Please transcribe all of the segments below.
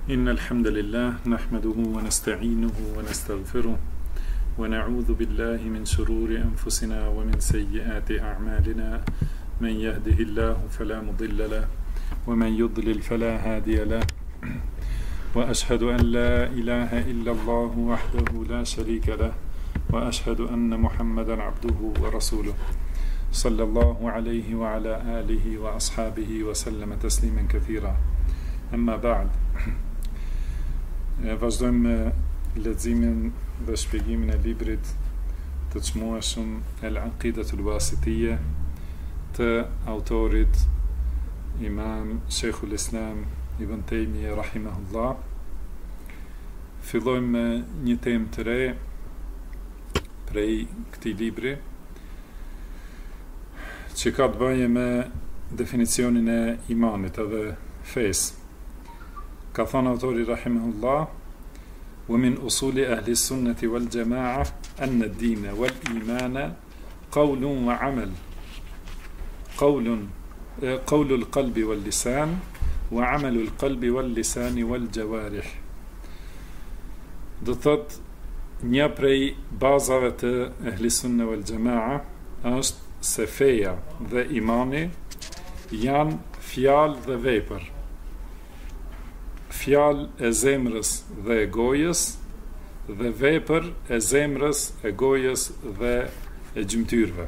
إن الحمد لله نحمده ونستعينه ونستغفره ونعوذ بالله من شرور أنفسنا ومن سيئات أعمالنا من يهده الله فلا مضل له ومن يضلل فلا هادي له وأشهد أن لا إله إلا الله وحده لا شريك له وأشهد أن محمدا عبده ورسوله صلى الله عليه وعلى آله وأصحابه وسلم تسليما كثيرا أما بعد. Vazhdojmë me leximin dhe shpjegimin e librit të çmueshëm Al-Aqidatul Wasitiyya të autorit Imam Sheikhul Islam Ibn Taymiyya rahimahullah. Fillojmë me një temë të re prej këtij libri, që ka të bëjë me definicionin e imanit edhe fesë. Ka thënë autori rahimahullah: "Wa min usuli ahli sunnati wal jamaa anna ad-din wal iman qawlun wa amal. Qawlu al-qalbi wal lisan wa amalu al-qalbi wal lisan wal jawarih." Do thot, një prej bazave të ahli sunne wal jamaa është se feja dhe imani janë fjalë dhe vepër. Fjalë e zemrës dhe e gojës, dhe vepër e zemrës, e gojës dhe e gjymtyrëve.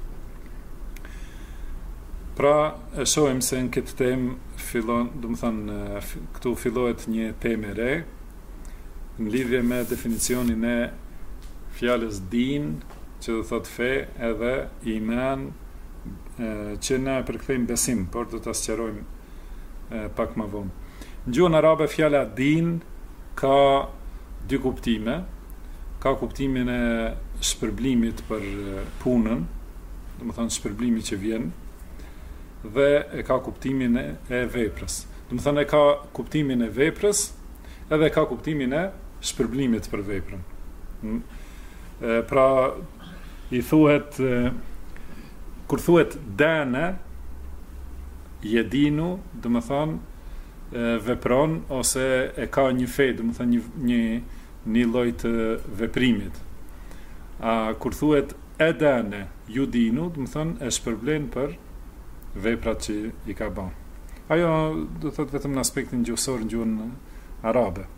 Pra, e shohim se në këtë temë fillon, do të thënë, këtu fillohet një temë e re në lidhje me definicionin e fjalës din, që do thot fe, edhe iman, që na e përkthejmë besim, por do ta sqarojmë pak më vonë. Në gjuhën arabe fjala din ka dy kuptime. Ka kuptimin e shpërblimit për punën, do të thonë shpërblimi që vjen, dhe e ka kuptimin e veprës. Do të thonë e ka kuptimin e veprës, edhe ka kuptimin e shpërblimit për veprën. Pra i thuhet, kur thuhet dana jedinu, do të thonë vepron ose e ka një fe, do të thënë një lloj të veprimit. Kur thuhet edane yudinu, do të thënë e shpërblen për veprat që i ka bën. Ajo do thotë vetëm në aspektin gjuhësor në gjuhën arabe.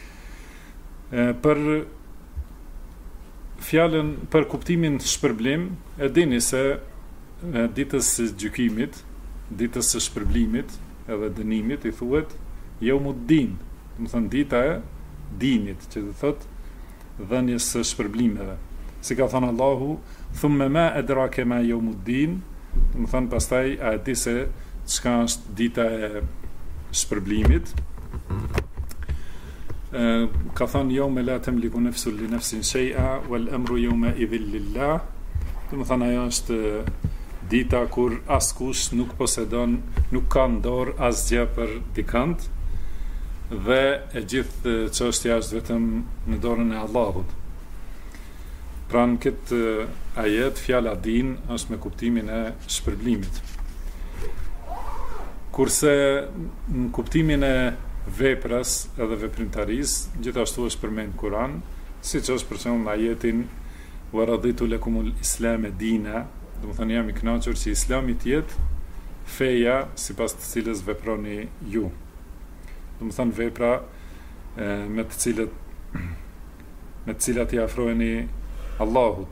Për fjalën, për kuptimin shpërblim, e dini se ditës së gjykimit, ditës së shpërblimit edhe dënimit i thuhet Yawmuddin, do të thënë dita e dinit, që do thotë dhënies së shpërblimeve. Si ka thënë Allahu, thumma ma adraka ma Yawmuddin, do të thënë pastaj a e di se çka është dita e shpërblimit. Ka thënë yawma la tamliku nafsun li nafsin shay'a wal amru yawma idhil lillah, do të thënë ajo është dita kur askush nuk posedon, nuk ka në dorë asgjë për dikant, dhe e gjithë çështja është vetëm në dorën e Allahut. Pra në këtë ajet, fjala din është me kuptimin e shpërblimit. Kurse në kuptimin e veprës edhe veprimtarisë, gjithashtu është përmend në Kur'an, siç është për shembull ajetin "Wa raditu lakumul islama dina", do të thënë jam i kënaqur që Islami të jetë feja sipas të cilës veproni ju. Do të thënë vepra me të cilat i afroheni Allahut.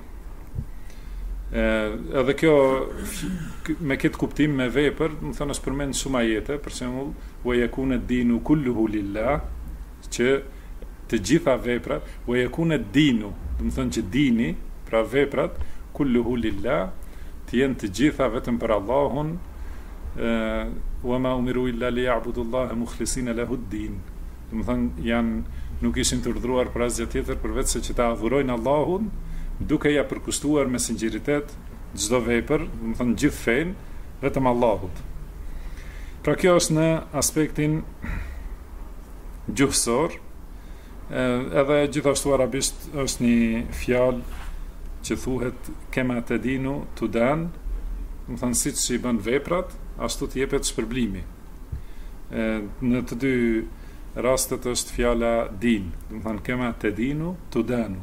Edhe kjo me këtë kuptim me vepër, do të thënë është përmend shumë ajete, për shembull "Wa yakuna ad-dinu kulluhu lillah", që të gjitha veprat, "Wa yakuna ad-dinu", do të thënë që dini, pra veprat, kulluhu lillah, të jenë të gjitha vetëm për Allahun, wa ma umiru illa liya'budullaha mukhlisina lahu ad-din. Do të thënë nuk ishin të urdhëruar për asgjë tjetër përveç se që ta adhurojnë Allahun, duke ja përkushtuar me sinqeritet çdo vepër, do të thënë gjithë fen vetëm Allahut. Pra kjo është në aspektin gjuhësor, edhe gjithashtu arabisht është një fjalë që thuhet kema të dinu të dan, më thënë si që i bën veprat, ashtu të jepet shpërblimi. Në të dy rastet është fjala din, do të thonë kema tedinu tudanu.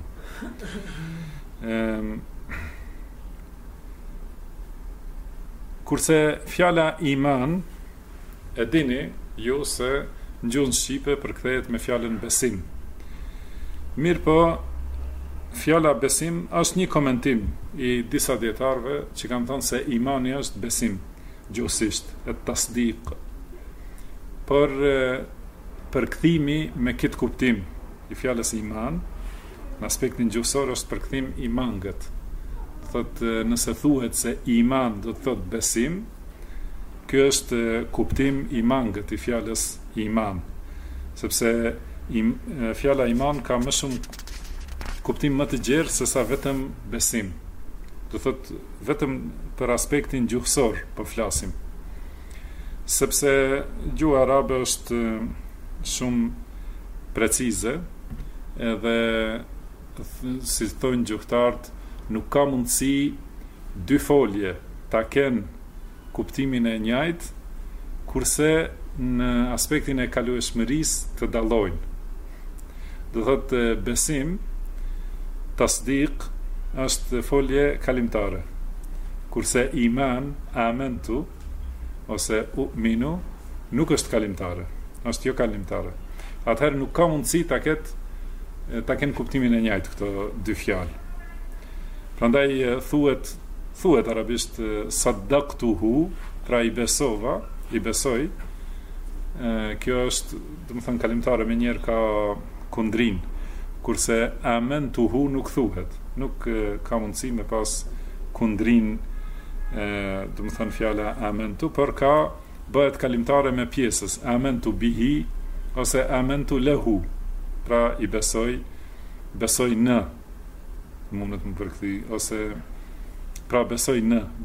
Kurse fjala iman, e dini ju se në gjuhën shqipe përkthehet me fjalën besim. Mirë po, fjala besim është një komentim i disa dietarëve që kanë thënë se imani është besim, gjuhësisht, e tasdiq. Por përkthimi me këtë kuptim i fjalës iman, në aspektin gjuhësor është përkthim i mangët. Thotë, nëse thuhet se iman do të thotë besim, ky është kuptim i mangët i fjalës iman, sepse fjala iman ka më shumë kuptim më të gjerë se sa vetëm besim. Do thotë vetëm për aspektin gjuhësor po flasim. Sepse gjuha arabe është shumë precize, edhe si thonë gjuhëtarët, nuk ka mundësi dy folje ta kenë kuptimin e njëjtë, kurse në aspektin e kalueshmërisë të dallojnë. Do thotë besim, tasdiq, është folje kalimtare, kurse iman, amentu, ose u'minu, nuk është kalimtare, është jo kalimtare. Atëherë nuk ka mundësi ta kenë kuptimin e njëjtë këto dy fjalë. Prandaj thuhet arabisht saddaqtuhu, pra i besova, i besoj. Kjo është, do të thënë, kalimtare, me njerë ka kundrin, kurse amentuhu nuk thuhet, nuk ka mundësi me pas kundrin, do të thënë fjala amentu, por bëhet kalimtare me pjesës amentu bihi ose amentu lehu, pra i besoj në, mundet më përkthi, ose pra besoj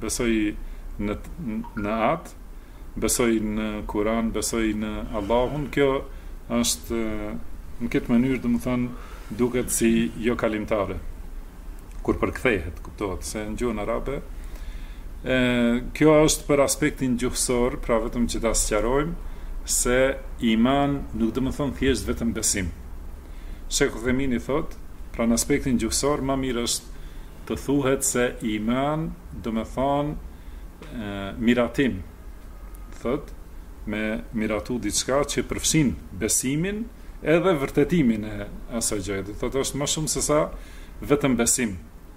në atë, besoj në Kur'an, besoj në Allahun. Kjo është në këtë mënyrë, do të thënë, duket si jo kalimtare kur përkthehet, kuptohet se në gjuhën arabe kjo është për aspektin gjuhësor, pra vetëm që ta sqarojmë se iman nuk do të thonë thjesht vetëm besim. Shekhu Uthemini thot, pra në aspektin gjuhësor më mirë është të thuhet se iman do të thonë miratim, thot, me miratu diçka që përfshin besimin edhe vërtetimin e asaj gjëje. Do thotë është më shumë se sa vetëm besim.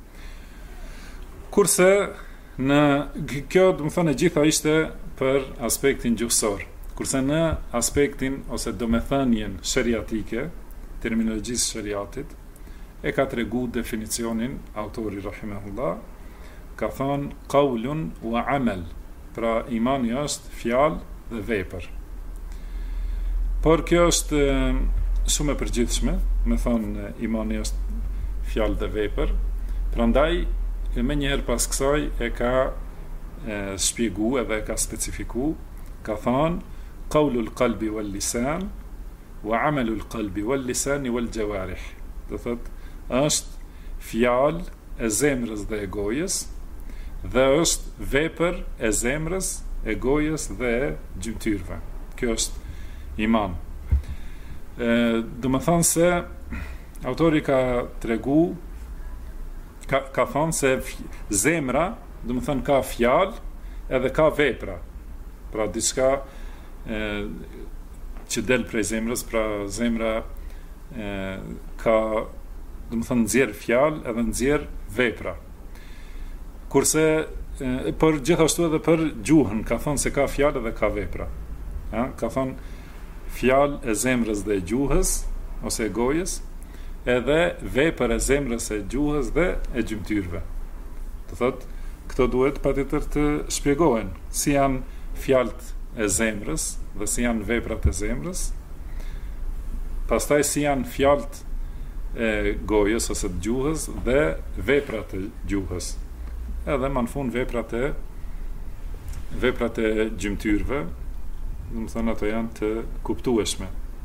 Kurse në kjo, do të thonë, gjitha ishte për aspektin gjuhësor. Kurse në aspektin ose domethënien shariatike, terminologjisë shariatit, e ka tregu definicionin autori rahimahullah, ka thonë qaulun wa amal, pra imani është fjalë dhe vepër. Por kjo është shumë e përgjithshme, me thonë imani është fjalë dhe vepër, prandaj me njëherë pas kësaj e ka shpjegu edhe e ka specifiku, ka thonë qaulul qalbi wal lisan wa amalul qalbi wal lisani wal jawarih. Do thotë është fjalë e zemrës dhe e gojës, dhe është vepër e zemrës, e gojës dhe e gjymtyrve. Kjo është iman. Do më thonë se autori ka tregu, ka thonë se zemra, do më thonë, ka fjalë edhe ka vepra. Pra diçka që del prej zemrës, pra zemra ka, do më thonë, nxjerr fjalë edhe nxjerr vepra. Kurse por gjithashtu edhe për gjuhën ka thonë se ka fjalë dhe ka vepra. Ka thonë fjalë e zemrës dhe e gjuhës ose e gojës, edhe vepër e zemrës e gjuhës dhe e gjymtyrve. Do thotë, këto duhet patjetër të shpjegohen, si janë fjalët e zemrës dhe si janë veprat e zemrës, pastaj si janë fjalët e gojës ose të gjuhës dhe veprat e gjuhës, edhe më në fund veprat e gjymtyrve, do të thonë ato janë të kuptueshme.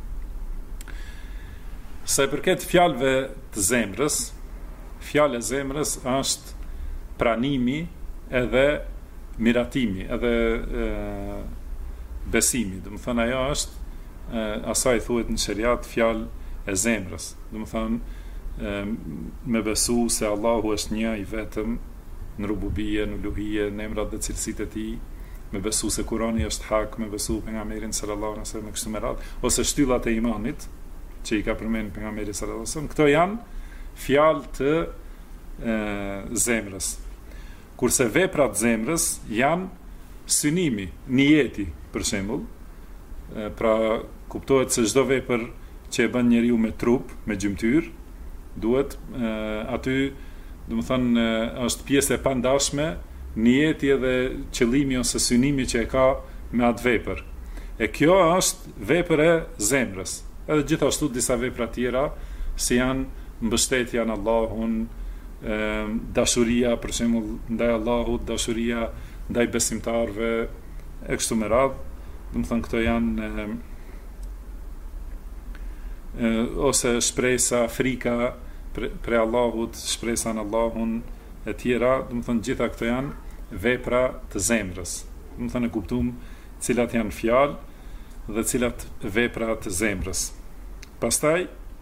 Sa i përket fjalëve të zemrës, fjalë e zemrës është pranimi edhe miratimi, edhe besimi. Do të thonë ajo është asaj thuhet në shariat fjalë e zemrës. Do të thonë me besu se Allahu është një i vetëm në rububie, në uluhie, në emrat dhe cilësitë e tij, me besu se Kurani është hak, me besu pejgamberin sallallahu alaihi wasallam kështu me radhë, ose shtyllat e imanit që i ka përmendur pejgamberi sallallahu alaihi wasallam. Këto janë fjalë të zemrës. Kurse veprat zemrës janë synimi, niyeti, për shembull. Pra kuptohet se çdo vepër që e bën njeriu me trup, me gjymtyr, duhet aty, do të thonë, është pjesë e pandashme niyeti edhe qëllimi ose synimi që e ka me atë vepër. E kjo është vepër e zemrës. Edhe gjithashtu disa vepra tjera, si janë mbështetja në Allahun, dashuria për shembull ndaj Allahut, dashuria ndaj besimtarëve, e kështu me radhë. Do të thonë këto janë ose shpresa, frika për Allahut, shpresa në Allahun e tjera, do të thonë gjitha këto janë vepra të zemrës. Do të thonë e kuptuam cilat janë fjalë dhe cilat vepra të zemrës. Pastaj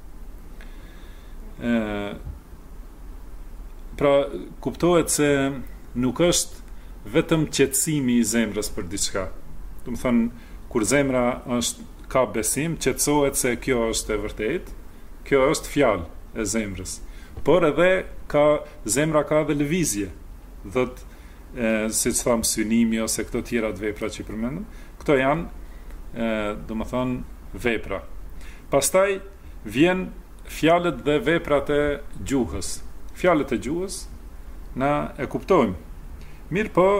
pra kuptohet se nuk është vetëm qetësimi i zemrës për diçka. Do të thonë kur zemra ka besim, qetësohet se kjo është e vërtetë, kjo është fjalë e zemrës. Por edhe zemra ka edhe lëvizje. Siç tham, synimi ose këto tjera të vepra që i përmendëm, këto janë domethënë vepra. Pastaj vjen fjalët dhe veprat e gjuhës. Fjalët e gjuhës na e kuptojmë. Mirë po,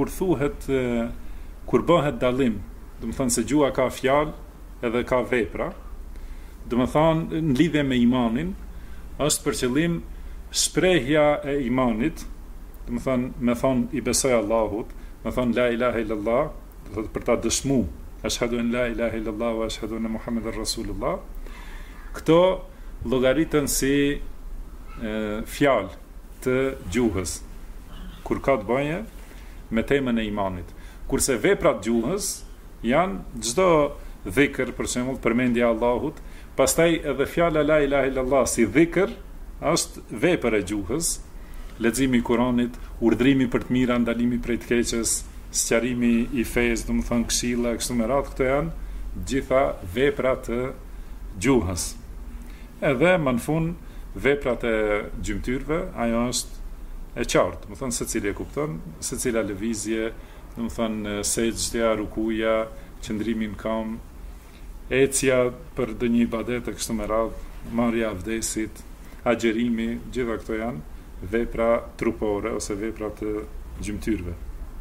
kur bëhet dallim, domethënë se gjuha ka fjalë edhe ka vepra, domethënë në lidhje me imanin, është për qëllim shprehja e imanit, domethënë me thonë i besoj Allahut, me thonë la ilaha illallah, do thotë për ta dëshmu, ashhadu an la ilaha illallah wa ashhadu anna Muhammeden Rasulullah. Këto llogaritën si fjalë të gjuhës, kur ka të bëjë me temën e imanit. Kurse veprat gjuhës janë çdo dhikr, për shembull, përmendja e Allahut, pastaj edhe fjala la ilaha illallah si dhikr është vepër e gjuhës, leximi i Kuranit, urdhrimi për të mira, ndalimi prej të keqes, sqarimi i fesë, domethënë këshilla, kështu me radhë, këto janë gjitha vepra të gjuhës. Edhe më në fund veprat e gjymtyrve, ajo është e qartë, domethënë secili e kupton, secila lëvizje, domethënë sejdja, rukuja, qëndrimi në kam, ecja për ndonjë ibadet e kështu me radhë, marrja e abdesit, agjerimi, gjitha këto janë vepra trupore ose vepra të gjymtyrve.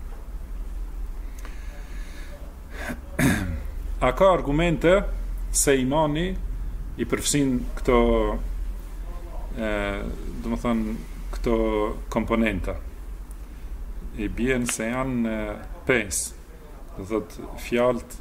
A ka argumente se imani i përfshin këto domethënë këto komponenta? I bien se janë 5. Do thotë fjalët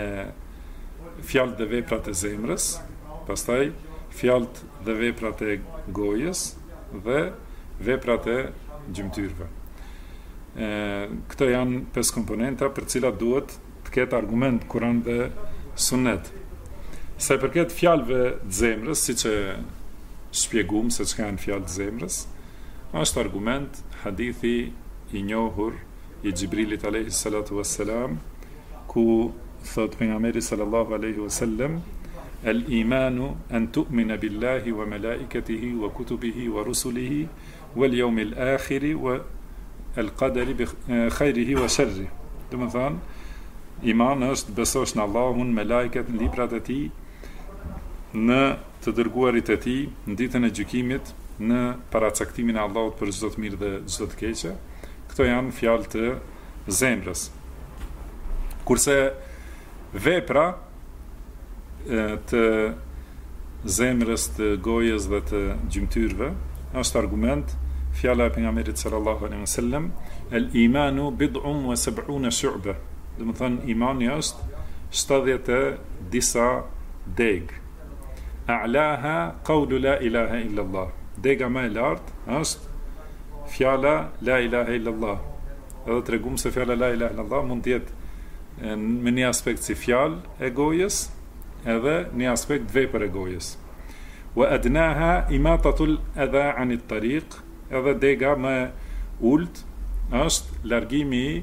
dhe veprat e zemrës, pastaj fjalët dhe veprat e gojës dhe veprat e gjymtyrve. Këto janë 5 komponenta për cilat duhet të ketë argument Kur'an dhe Sunet. Sa i përket fjalëve të zemrës, siç e shpjeguam se çka janë fjalët e zemrës, është argument hadithi i njohur i Xhibrilit alayhi salatu wassalam, ku thot pejgamberi sallallahu alaihi wasallam: "El-imanu an tu'mina billahi wa malaikatihi wa kutubihi wa rusulihi wal yawmil akhir wa al-qadari bi khairihi wa sharrihi." Do të thonë, iman është besosh në Allahun, me lajket, në librat e tij, në të dërguarit e tij, në ditën e gjykimit, në paracaktimin e Allahut për çdo të mirë dhe çdo të keqe. Këto janë fjalë të zemrës. Kurse vepra të zemrës, të gojës dhe të gjymtyrve është argument fjala e pejgamberit sallallahu alaihi wasallam: "El-imanu bid'un wa sab'una shu'ba." Do të thonë imani është 70 e disa deg. A'laha qawlu la ilaha illa Allah. Dega më e lartë është fjala la ilaha illa Allah. Edhe tregum se fjala la ilaha illa Allah mund të jetë me një aspekt si fjalë e gojës, edhe një aspekt vepër e gojës. Wa adnaha imatatul adha anit tariq, edhe dega më ult është largimi i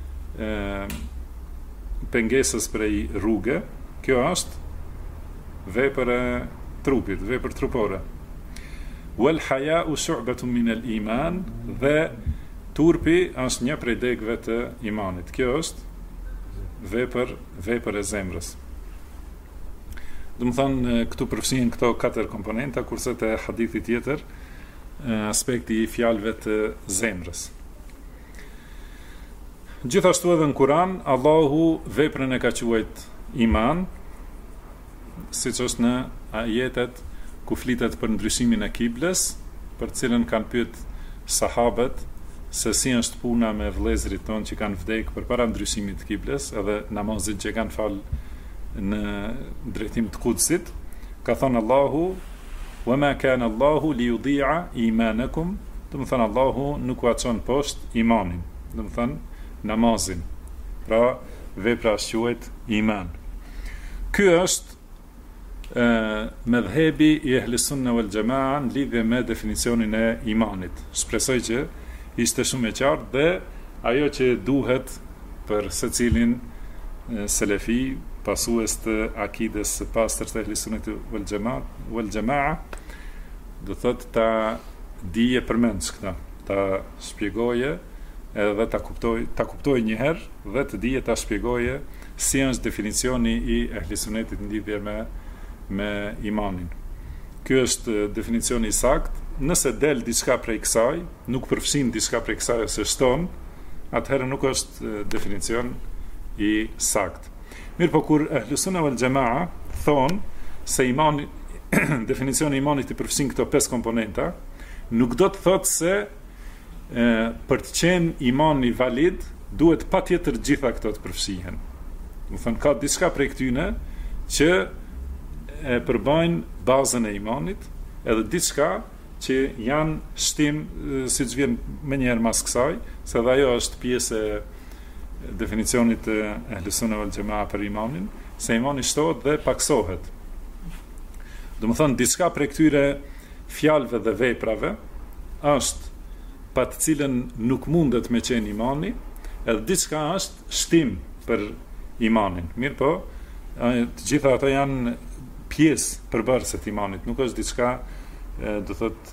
pengesës prej rrugë. Kjo është vepër e trupit, vepër trupore. Wal haya'u shu'batun min al iman, dhe turpi është një prej degëve të imanit. Kjo është vepër e zemrës. Do të thonë këtu përfshihen këto 4 komponenta, kurse te hadithi tjetër aspekti i fjalëve të zemrës. Gjithashtu edhe në Kur'an Allahu veprën e ka quajt iman, siç është në ajetet ku flitet për ndryshimin e kiblës, për cilën kanë pyet sahabët se si është puna me vëllezërit tonë që kanë vdekur përpara ndryshimit të kiblës, edhe namazin që kanë fal në drejtim të Kudsit. Ka thënë Allahu: "Wa ma kana Allahu li yudhi'a imanakum", do të thënë Allahu nuk ua çon poshtë imanin, do të thënë namazin. Pra vepra quhet iman. Ky është medhhebi i Ehlis Sunna wal Jamaa në lidhje me definicionin e imanit. Shpresoj që ishte shumë e qartë dhe ajo që duhet për secilin selefi, pasues të akides së pastërt të Ehlis Sunnat wal Jamaa, do thotë ta dije përmendsh këta, ta shpjegoje edhe ta kuptoj një herë dhe të dije ta shpjegoje si është definicioni i Ehlis Sunnetit në lidhje me imanin. Ky është definicioni i saktë. Nëse del diçka prej kësaj, nuk përfshin diçka prej kësaj ose shton, atëherë nuk është definicion i saktë. Mirë po kur Ahlus Sunna wal Jamaa thonë se imani definicioni i imanit i përfshin këto 5 komponenta, nuk do të thotë se për të qenë imani valid duhet patjetër gjitha këto të përfshihen. Do të thonë ka diçka prej këtyne që e përbajnë bazën e imanit, edhe diçka që janë shtim, siç vjen menjëherë mas kësaj, se dhe ajo është pjesë e definicionit të Ahlus Sunna wal Jamaa për imanin, se imani shtohet dhe paksohet. Do të thonë diçka prej këtyre fjalëve dhe veprave është pa të cilën nuk mundet me qenë imani, edhe diçka është shtim për imanin. Mirë po, të gjitha ata janë pjesë përbërëse të imanit, nuk është diçka do thot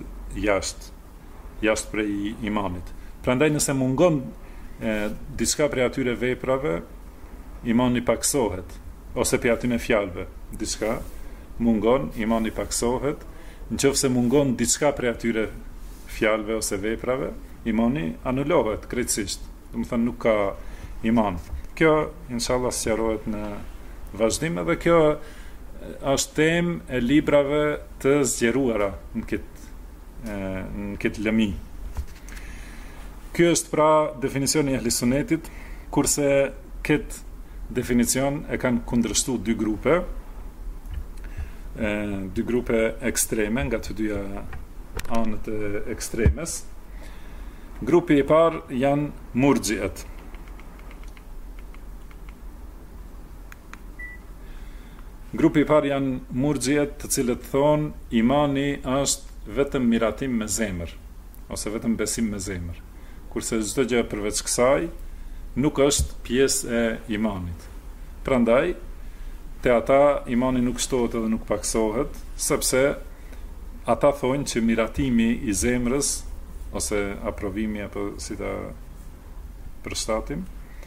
jashtë prej imanit. Prandaj nëse mungon diçka prej atyre veprave, imani paksohet, ose prej atyre fjalëve diçka mungon, imani paksohet. Nëse mungon diçka prej atyre fjalëve ose veprave, imani anulohet krejtësisht. Do të thënë nuk ka iman. Kjo inshallah sqarohet në vazhdim, edhe kjo është temë e librave të zgjeruara në këtë lëmi. Ky është pra definicioni i Ehlis Sunnetit, kurse këtë definicion e kanë kundërshtuar dy grupe ekstreme nga të dyja anët e ekstremes. Grupi i parë janë murxhiet. Grupi i parë janë murxhiet, të cilët thonë imani është vetëm miratim me zemër, ose vetëm besim me zemër. Kurse çdo gjë përveç kësaj nuk është pjesë e imanit. Prandaj, te ata imani nuk shtohet edhe nuk paksohet, sepse ata thonë që miratimi i zemrës ose aprovimi apo si ta përshtatim,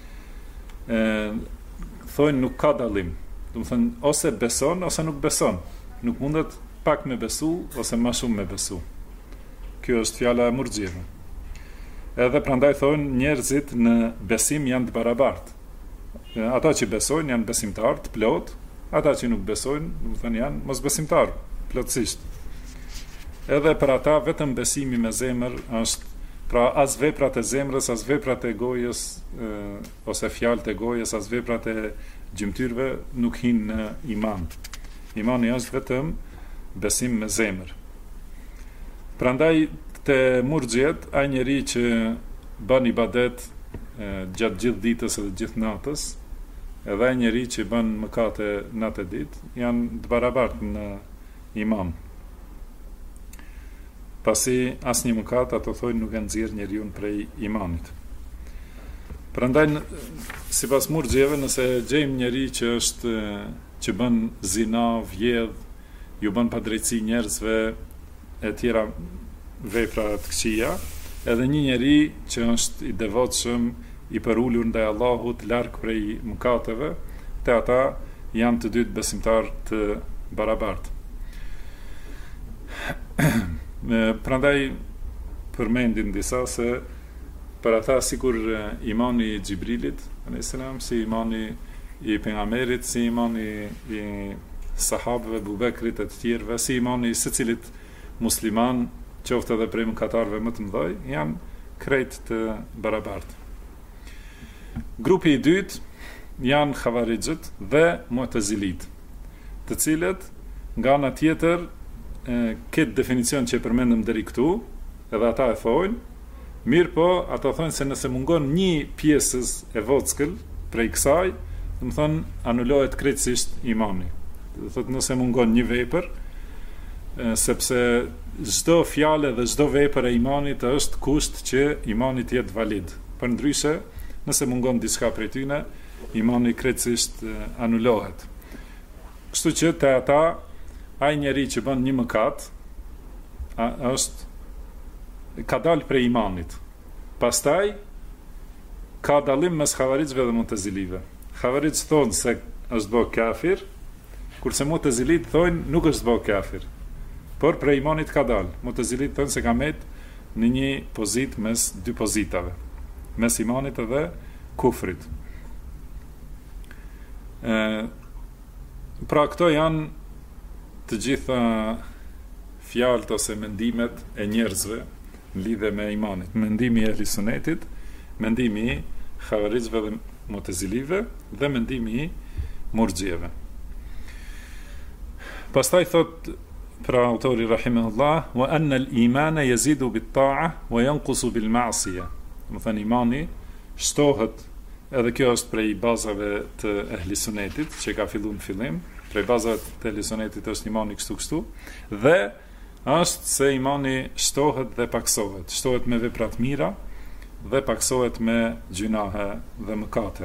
thonë nuk ka dallim. Do të thënë ose beson ose nuk beson. Nuk mundet pak me besu ose më shumë me besu. Kjo është fjala e murxhieve. Edhe prandaj thonë njerëzit në besim janë të barabartë. Ata që besojnë janë besimtar të plot, ata që nuk besojnë, do të thënë janë mosbesimtar plotësisht. Edhe për ata vetëm besimi me zemër është, pra as veprat e zemrës, as veprat e gojës, ose fjalët e gojës, as veprat e gjymtyrve nuk hinë në iman. Imani është vetëm besim me zemër. Prandaj te murxhiet, ai njeri që bën ibadet gjatë gjithë ditës edhe gjithë natës, edhe ai njeri që bën mëkate natë ditë janë të barabartë në iman. Pasi asnjë mëkat ato thonë nuk e nxjerr njeriu prej imanit. Prandaj sipas murxhjeve, nëse gjejmë njeri që bën zina, vjedh, ju bën padrejtësi njerëzve e tjera vepra të këqija, edhe një njeri që është i devotshëm, i përulur ndaj Allahut, larg prej mëkateve, te ata janë të dytë besimtarë të barabartë. Prandaj përmendin disa se për ata sikur imani i Xhibrilit, a.s., si imani i pejgamberit, si imani i sahabëve, Abubekrit e të tjerëve, si imani i secilit musliman, qoftë edhe prej mëkatarëve më të mëdhej, janë krejt të barabartë. Grupi i dytë janë Khawarijët dhe Mu'tazilit, të cilët nga ana tjetër këtë definicion që e përmendëm deri këtu, edhe ata e thojnë, mirë po, ata thonë se nëse mungon një pjesës e vockël prej kësaj, do të thonë anulohet krejtësisht imani. Do të thotë nëse mungon një vepër, sepse çdo fjalë dhe çdo vepër e imanit është kusht që imani të jetë valid. Përndryshe, nëse mungon diçka prej tyne, imani krejtësisht anulohet. Kështu që te ata ai njeri që bën një mëkat ka dalë prej imanit. Pastaj ka dallim mes Khawarijëve dhe Mu'tazilive. Khawarijët thonë se është bë kafir, kurse Mu'tazilit thonë nuk është bë kafir, por prej imanit ka dalë. Mu'tazilit thonë se ka met në një pozitë mes dy pozitave, mes imanit dhe kufrit. Pra këto janë të gjitha fjalët ose mendimet e njerëzve në lidhje me imanit. Mendimi i ehli sunetit, mendimi i Khawarijëve dhe Mu'tazilive dhe mendimi i murxhijeve. Pastaj thot pra autori rahimahullah, wa anna al-imana yazidu bit-ta'a wa yanqusu bil-ma'siyah. Do të thënë imani shtohet, edhe kjo është prej bazave të ehli sunetit që ka filluar në fillim. Prej bazave të ehli sunetit është imani kështu, dhe është se imani shtohet dhe paksohet. Shtohet me vepra të mira dhe paksohet me gjunahe dhe mëkate.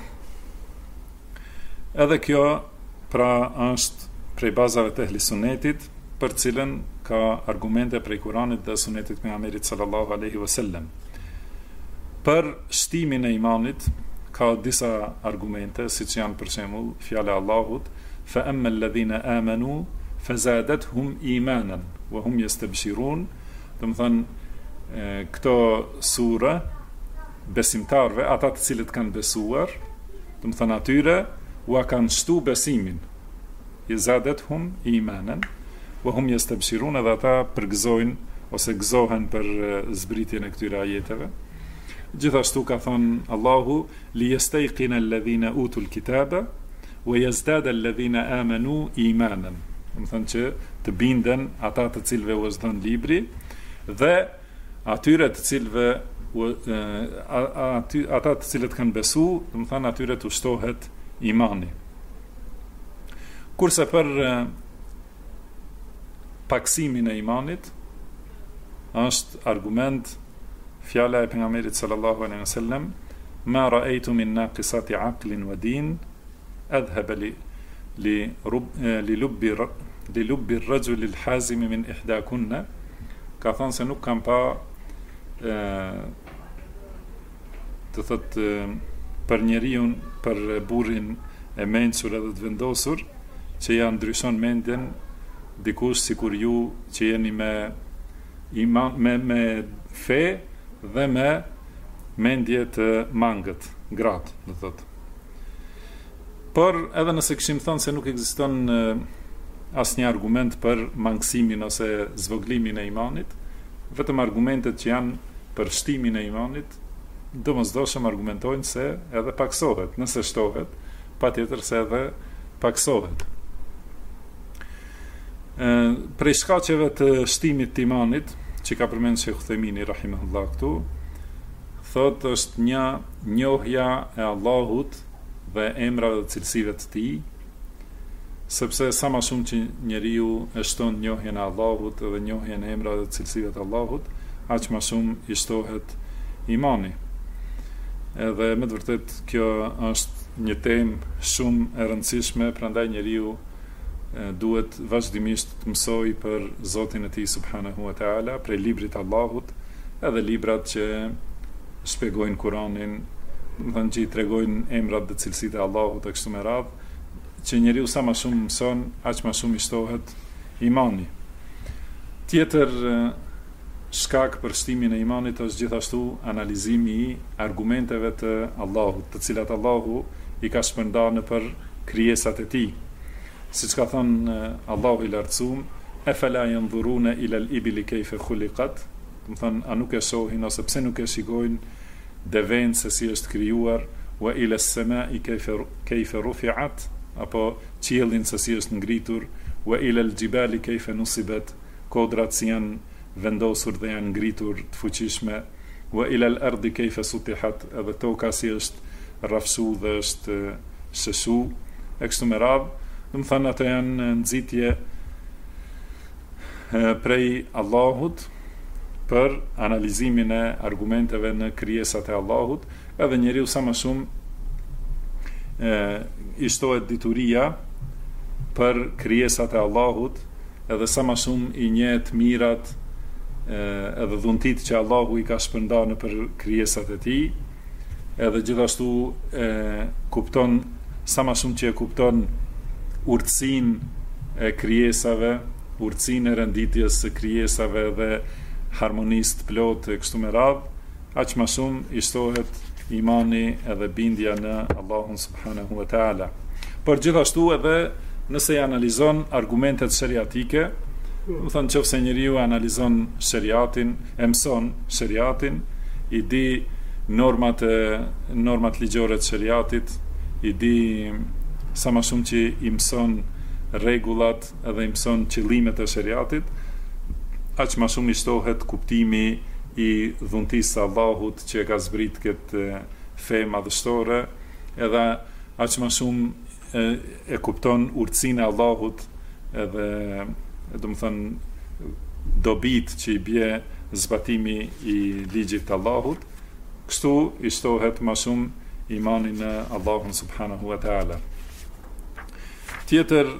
Edhe kjo pra është prej bazave të ehli sunetit, për cilën ka argumente prej Kuranit dhe sunetit pejgamberit sallallahu alaihi wasallam. Për shtimin e imanit ka disa argumente, siç janë për shembull fjala e Allahut, fa amma alladhina amanu fazadathum imanan wa hum yastabshirun. Do të thënë këto sura besimtarve, ata të cilët kanë besuar, do të thënë atyre u kanë shtu besimin. Yazadathum imanan wa hum yastabshirun, edhe ata përgëzojnë ose gëzohen për zbritjen e këtyre ajeteve. Gjithashtu ka thënë Allahu, li yastayqina alladhina utul kitaba wa yazdada alladhina amanu imanan. Do të thënë që të binden ata të cilëve u është dhënë libri dhe atyre të cilëve ata të cilët kanë besu, do të thënë atyre të shtohet imani. Kurse për paksimin e imanit është argument fjala e pejgamberit sallallahu alaihi wasallam, ma ra'aytu min naqisati aqlin wa din adhhaba li lubbi ar-rajul al-hazim min ihdakunna. Ka thënë se nuk kam pa të thotë për njeriu, për burrin e mençur edhe të vendosur, që ja ndryshon mendjen dikush sikur ju që jeni me iman, me fe dhe me mendje të mangët, gratë, do thotë. Por edhe nëse kishim thënë se nuk ekziston asnjë argument për mangësimin ose zvoglimin e imanit, vetëm argumentet që janë për shtimin e imanit, domosdoshëm argumentojnë se edhe paksohet. Nëse shtohet, patjetër se edhe paksohet. Prej shkaqeve të shtimit të imanit, që ka përmendur Sheikh Uthemini rahimahullah këtu, thotë është një njohja e Allahut dhe emrave dhe cilësive të tij, sepse sa më shumë që njeriu e shton njohjen e Allahut dhe njohjen e emrave dhe cilësive të Allahut, aq më shumë i shtohet imani. Edhe me të vërtet kjo është një temë shumë e rëndësishme, prandaj njeriu duhet vazhdimisht të mësoj për Zotin e tij subhanahu wa taala, prej librit të Allahut, edhe librat që shpjegojnë Kur'anin, do të thënë që i tregojnë emrat dhe cilësitë e Allahut e kështu me radhë, që njeriu sa më shumë mëson, aq më shumë i shtohet imani. Tjetër shkak për shtimin e imanit është gjithashtu analizimi i argumenteve të Allahut, të cilat Allahu i ka shpërndarë nëpër krijesat e tij. Siç ka thënë Allahu i lartësuar, "Efala yanzuruna ila al-ibli kayfa khuliqat", do të thënë, a nuk e shohin ose pse nuk e shikojnë devën se si është krijuar, "wa ila as-sama'i kayfa rufi'at", apo qiellin se si është ngritur, "wa ila al-jibali kayfa nusibat", kodrat si janë vendosur dhe janë ngritur të fuqishme, "wa ila al-ardi kayfa sutihat", edhe toka si është rrafsu dhe është sheshu, e kështu me radhë. Do të thënë ato janë nxitje prej Allahut për analizimin e argumenteve në krijesat e Allahut, edhe njeriu sa më shumë i shtohet dituria për krijesat e Allahut, edhe sa më shumë i njeh të mirat edhe dhuntit që Allahu i ka shpërndarë në për krijesat e tij, edhe gjithashtu kupton, sa më shumë që e kupton urtësinë e krijesave, urtësinë e renditjes së krijesave dhe harmonisë të plotë e kështu me radhë, aq më shumë i shtohet imani edhe bindja në Allahun subhanahu wa taala. Por gjithashtu edhe nëse i analizon argumentet sheriatike, do të thënë nëse njeriu analizon sheriatin, e mëson sheriatin, i di normat ligjore të sheriatit, i di sa më shumë që i mëson rregullat edhe i mëson qëllimet e sheriatit, aq më shumë i shtohet kuptimi i dhuntisë së Allahut që e ka zbrit këtë fe madhështore, edhe aq më shumë e kupton urtësinë e Allahut, edhe do të thënë dobit që i bie zbatimi i ligjit të Allahut, kështu i shtohet më shumë imani në Allahun subhanahu wa taala. Tjetër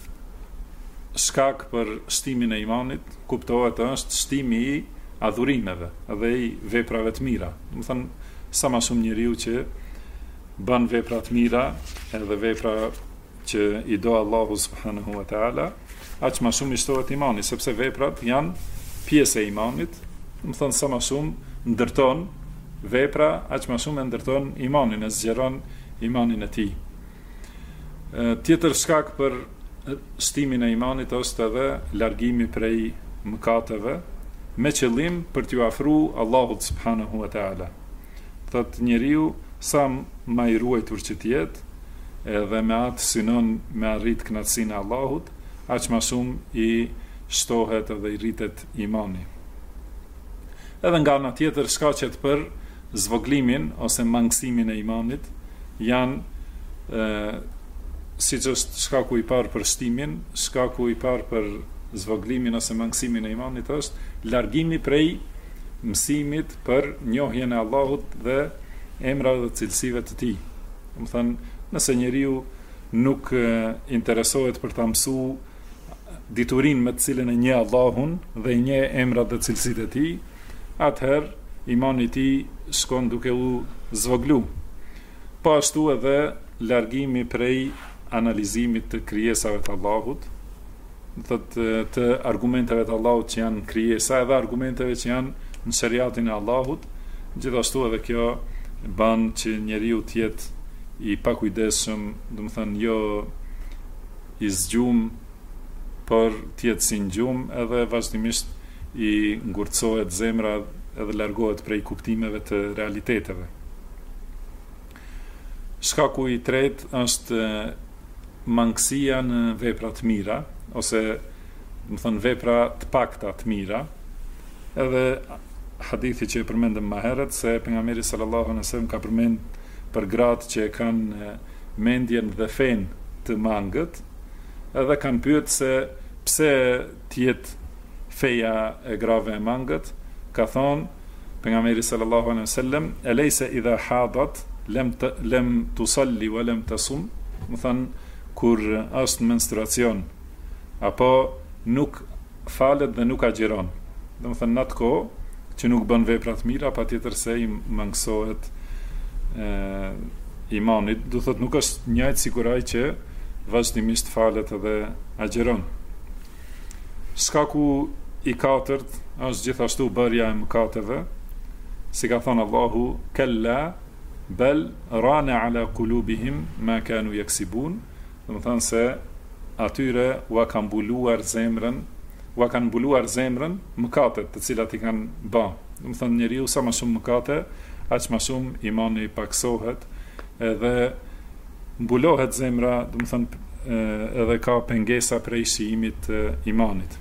shkak për shtimin e imanit kuptohet është shtimi i adhurimeve dhe i veprave të mira. Do të thënë, sa më shumë njeriu që bën vepra të mira edhe vepra që i do Allahu subhanahu wa taala, aq më shumë i shtohet imani, sepse veprat janë pjesë e imanit. Do të thënë, sa më shumë ndërton vepra, aq më shumë e ndërton imanin, e zgjeron imanin e tij. Tjetër shkak për shtimin e imanit është edhe largimi prej mëkateve, me qëllim për t'ju afruar Allahut subhanahu wa taala. Thotë njeriu sa më i ruajtur që të jetë, edhe me atë synon me arrit kënaqësinë e Allahut, aq më shumë i shtohet edhe i rritet imani. Edhe nga ana tjetër, shkaqet për zvoglimin ose mangësimin e imanit janë siç është shkaku i parë për shtimin, shkaku i parë për zvoglimin ose mangësimin e imanit është largimi prej mësimit për njohjen e Allahut dhe emrave dhe cilësive të tij. Do të thënë, nëse njeriu nuk interesohet për ta mësuar diturinë me të cilën e njeh Allahun dhe i njeh emrat dhe cilësitë e tij, atëherë imani i tij shkon duke u zvoglu. Po ashtu edhe largimi prej analizimit të krijesave të Allahut, të argumenteve të Allahut që janë krijesa edhe argumenteve që janë në shariatin e Allahut, gjithashtu edhe kjo bën që njeriu të jetë i pakujdesshëm, do të thënë jo i zgjum, por të jetë si ngjum, edhe vazhdimisht i ngurtësohet zemra edhe largohet prej kuptimeve të realiteteve. Shkaku i tretë është mangësia në vepra të mira, ose do të thënë vepra të pakta të mira. Edhe hadithi që e përmendëm më herët, se pejgamberi sallallahu alaihi wasallam ka përmend për gratë që kanë mendjen dhe fen të mangët, edhe kanë pyet se pse tjetë feja e grave e mangët. Ka thonë pejgamberi sallallahu alaihi wasallam, elejse idha hadat lem tusalli wa lem tasum, më thënë kur është menstruacion apo nuk falet dhe nuk agjiron, dhe më thënë në atë kohë që nuk bën vepra të mira, patjetër se i mangësohet imanit, do thot nuk është njëjtë siguraj që vazhdimisht falet edhe agjiron. Shkaku i katërt është gjithashtu bërja e mëkateve, si ka thonë Allahu, kella bel rane ala kulubihim ma kanu yaksibun, dhe më thënë se atyre u kanë mbuluar zemrën mëkatet të cilat i kanë ba. Dhe më thënë njeriu sa më shumë mëkate, aq më shumë imani paksohet edhe mbulohet zemra, dhe më thënë edhe ka pengesa prej shijimit të imanit.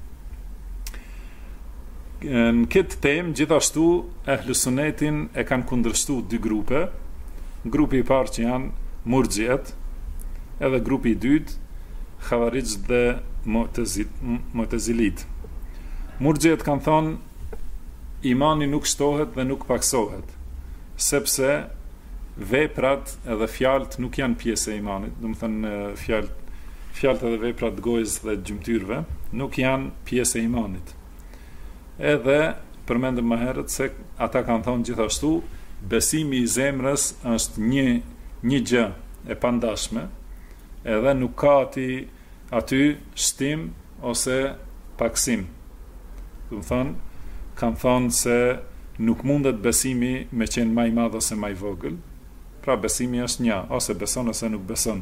Në këtë temë gjithashtu Ahlus Sunnetin e kanë kundërshtuar dy grupe. Grupi i parë që janë Murxhiet, edhe grupi i dytë Khawarij dhe Mu'tazilit. Murxhiet kanë thonë imani nuk shtohet dhe nuk paksohet, sepse veprat edhe fjalët nuk janë pjesë e imanit, do të thënë fjalët edhe veprat gojës dhe gjymtyrve nuk janë pjesë e imanit. Edhe përmendëm më herët se ata kanë thonë gjithashtu besimi i zemrës është një gjë e pandashme, edhe nuk ka aty shtim ose paksim. Do të thonë, kanë thonë se nuk mundet besimi me qenë më i madh ose më i vogël. Pra besimi është një, ose beson ose nuk beson.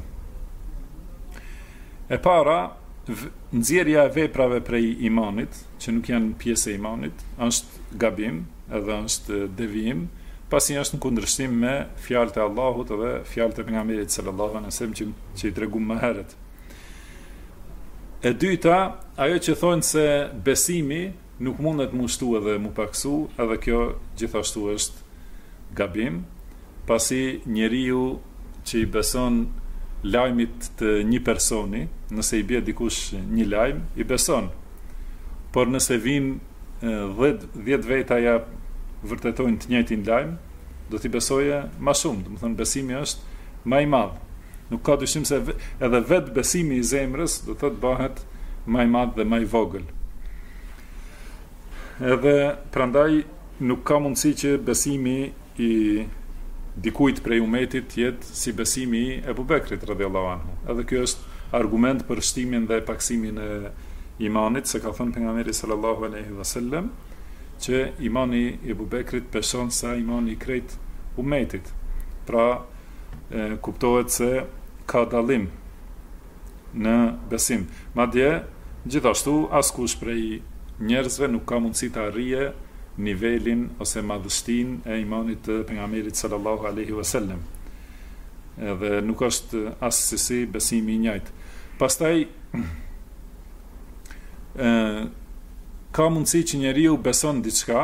E para, nxjerrja e veprave prej imanit, që nuk janë pjesë e imanit, është gabim, edhe është devijim, pasi është në kundërshtim me fjalët e Allahut dhe fjalët e pejgamberit sallallahu alaihi wasallam që i tregum më herët. E dyta, ajo që thonë se besimi nuk mundet mu shtu edhe mu paksu, edhe kjo gjithashtu është gabim, pasi njeriu që i beson lajmit të një personi, nëse i bie dikush një lajm, i beson. Por nëse vinë 10 veta ja vërtetojnë të njëjtin lajm, do t'i besoje më shumë, do të thonë besimi është më i madh. Nuk ka dyshim se edhe vetë besimi i zemrës do të bëhet më i madh dhe më i vogël. Edhe prandaj nuk ka mundësi që besimi i dikujt prej umetit jetë si besimi i Ebu Bekrit radhiyallahu anhu. Edhe kjo është argument për shtimin dhe paksimin e imanit, se ka thënë pejgamberi sallallahu alaihi wasallam që imani i Ebu Bekrit peshon sa imani i krejt umetit. Pra kuptohet se ka dallim në besim. Madje gjithashtu askush prej njerëzve nuk ka mundësi të arrijë nivelin ose madhështinë e imanit të pejgamberit sallallahu alaihi wasallam. Edhe nuk është asesi besimi i njëjtë. Pastaj ka mundësi që njeriu beson diçka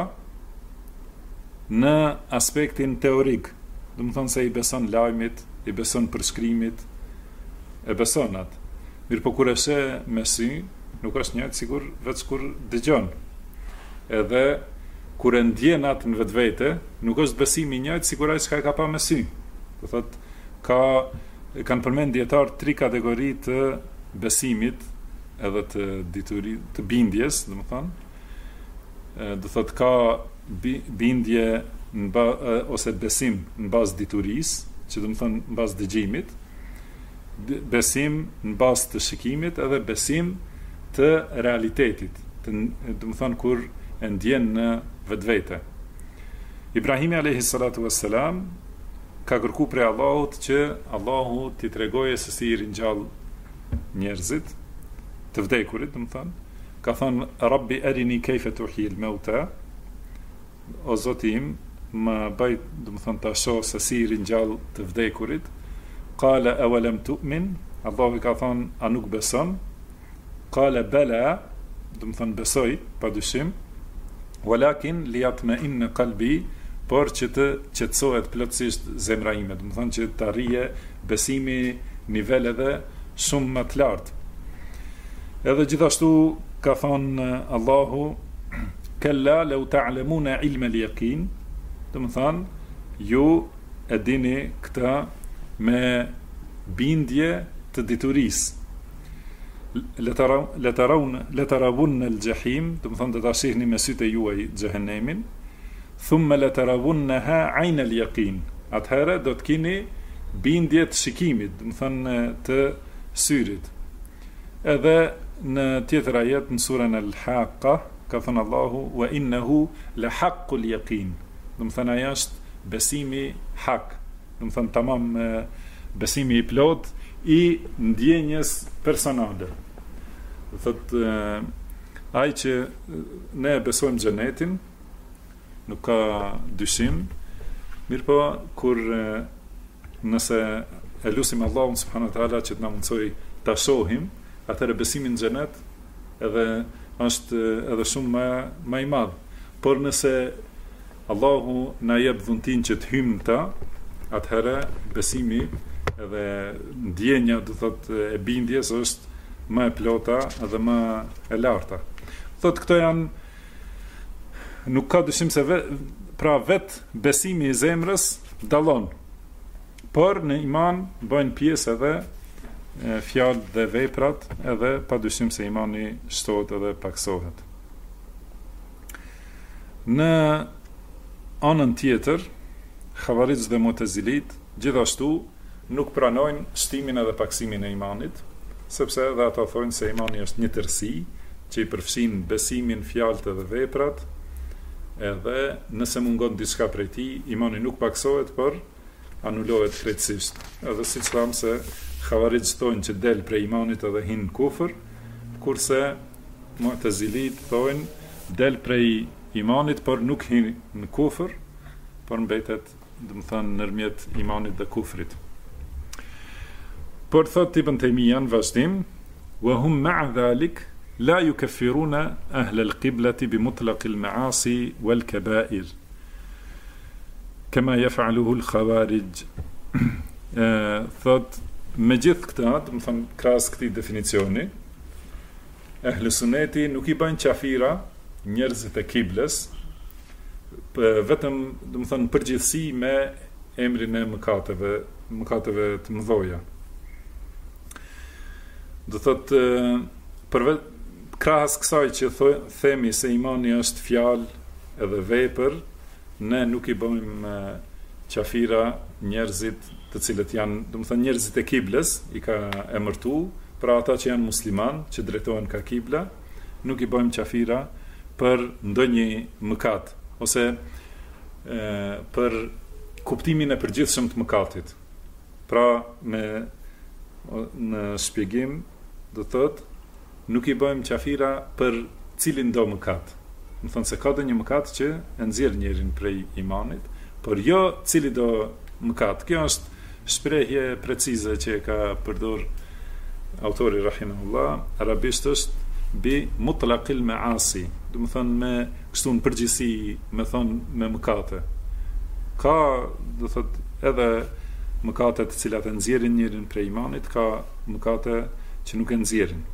në aspektin teorik. Do të thonë se i beson lajmit, i beson përshkrimit, e beson atë. Mirë po kur e sheh me sy, nuk është njëjtë sigur veç kur dëgjon. Edhe kur e ndjen atë në vetvete, nuk është besimi i njëjtë sikur ai çka e ka pa me sy. Do thotë kanë përmend dietar 3 kategori të besimit edhe të diturit, të bindjes, do të thonë. Do thotë ka bindje ose besim në bazë diturisë, që do të thonë në bazë dëgjimit, besim në bazë të shikimit, edhe besim të realitetit, do të thonë kur e ndjen në vetvete. Ibrahimi alayhi salatu wassalam ka kërkuar prej Allahut që Allahu t'i tregojë se si i ringjall njerëzit të vdekurit, do të thonë. Ka thonë Rabbi arini kayfa tuhil mauta, o Zoti im, më bëj, do të thonë, ta shoh se si i ringjall të vdekurit. Qala awalam tu'min, Allahu ka thonë a nuk beson? Qala bala, do të thonë besoj, padyshim. Walakin liyatma'inna qalbi, por që të qetësohet plotësisht zemra ime, do të thonë që të arrije besimi niveleve shumë më të lartë. Edhe gjithashtu ka thonë Allahu, kella law ta'lamuna ilma al-yaqin, do të thonë ju e dini këtë me bindje të diturisë. Letaravun al-jahim, do të thonë do ta shihni me sytë e juaj xhehenemin, thumma letaravunha 'ayn al-yaqin. Atëherë do të keni bindje të shikimit, do të thonë të syrit. Edhe në tjetër ajet në surën Al-Haqqa ka thënë Allahu wa innahu la haqqul yaqin. Do të thonë ajo është besimi hak, do të thonë tamam besimi i plot i ndjenjes personale. Do thotë ai që ne besojmë xhenetin, nuk ka dyshim, mirëpo kur nëse e lutim Allahun subhanahu wa taala që të na mundsoj ta shohim, atëherë besimi në xhenet edhe është edhe shumë më i madh. Por nëse Allahu na jep dhuntin që të hyjmë ta, atëherë besimi edhe ndjenja, do thotë e bindjes është më e plota edhe më e larta. Thotë këto janë, nuk ka dyshim se vet besimi i zemrës dallon. Por në iman bëjnë pjesë edhe fjalët dhe veprat, edhe pa dyshim se imani shtohet edhe paksohet. Në anën tjetër, Xhavaricët dhe Mu'tazilit gjithashtu nuk pranojnë shtimin edhe paksimin e imanit, sepse edhe ata thonë se imani është një tërësi që i përfshin besimin, fjalët edhe veprat, edhe nëse mungon diçka prej tij, imani nuk paksohet, por anulohet krejtësisht. Edhe siç thamë se Xhavaricët thonë që del prej imanit edhe hin në kufër, kurse Mu'tazilit thonë del prej imanit, por nuk hin në kufër, por mbetet, do të thonë, ndërmjet imanit dhe kufrit. Por thot Ibn Taymija në vazhdim, wa hum ma'a dhalik la yukaffiruna ahla al-qiblati bi mutlaq al-ma'asi wal kaba'ir kama yaf'aluhu al-khawarij. Thot me gjithë këta, do të thonë krahas këtij definicioni, ehli suneti nuk i bën qafira njerëzit e kiblës, vetëm, do të thonë, përgjithësi me emrin e mëkateve të mëdha. Do thotë krahas kësaj që themi se imani është fjalë edhe vepër, ne nuk i bëjmë qafira njerëzit të cilët janë, do të thonë, njerëzit e kiblës, i ka emërtu, pra ata që janë musliman, që drejtohen ka kibla, nuk i bëjmë qafira për ndonjë mëkat, ose për kuptimin e përgjithshëm të mëkatit. Pra në shpjegim do thotë nuk i bëjmë qafira për cilin do mëkat. Do thonë se ka ndonjë mëkat që e nxjerr njërin prej imanit, por jo cili do mëkat. Kjo është shprehje precize që ka përdor autori rahimahullah, arabisht është bi mutlaqil ma'asi, do të thonë me kështu në përgjithësi, me thonë me mëkate. Ka, do thotë, edhe mëkate të cilat e nxjerrin njërin prej imanit, ka mëkate që nuk e nxjerrin.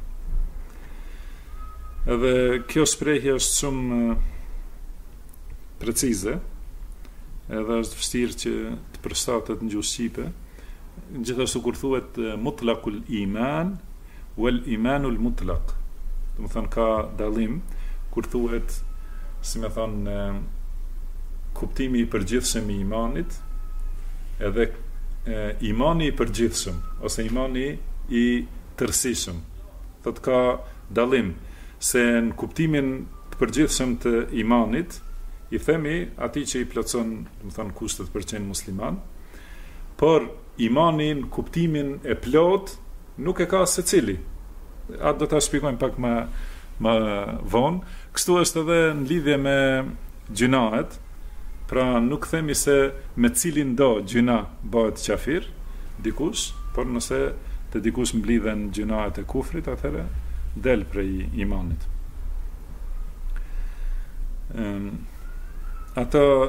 Edhe kjo shprehje është shumë precize, edhe është vështirë që të përshtatet në gjuhë shqipe. Gjithashtu kur thuhet mutlaqul iman wal imanul mutlaq, do të thonë ka dallim kur thuhet, si më thonë, kuptimi i përgjithshëm i imanit, edhe imani i përgjithshëm ose imani i tërësishëm. Thotë ka dallim se në kuptimin të përgjithshëm të imanit i themi atij që i plotson, do të thonë, kushtet për qenë musliman, por imani në kuptimin e plot nuk e ka secili. Atë do ta shpjegojmë pak më vonë. Kështu është edhe në lidhje me gjunahet, pra nuk themi se me cilin do gjuna bëhet qafir dikush, por nëse të dikush mblidhen gjunahet e kufrit, atëherë del prej imanit. Ato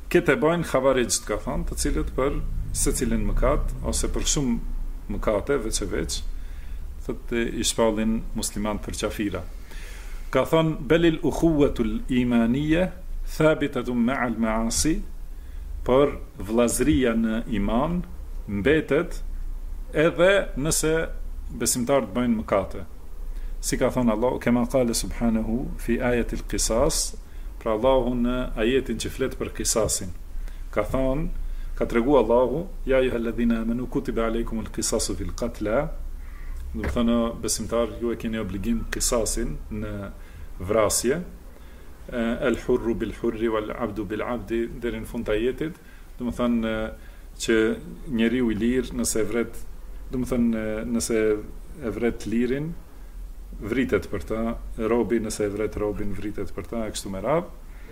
këtë e bajnë xhavarijt, ka thënë, të cilët për secilin mëkat ose për shumë mëkate veç e veç, thotë i shpallin musliman për qafira. Ka thënë belil ukhuwatul imaniyya thabitatun ma'al ma'asi, por vllazëria në iman mbetet edhe nëse besimtarët bëjnë mëkate. Si ka thënë Allah, kema qale subhanahu fi ayatil qisas, pra Allahu në ajetin që flet për qisasin. Ka thënë, ka tregu Allahu, ja ayyuhalladhina amanu kutiba alaykumul qisasu fil qatla, do të thonë besimtar ju e keni obligim qisasin në vrasje, el hurru bil hurri wal abdu bil abdi, deri në fund të ajetit, do të thonë që njeriu i lirë nëse vret, do të thonë nëse e vret lirin vritet për ta, robi nëse e vret robin vritet për ta, e kështu me radhë.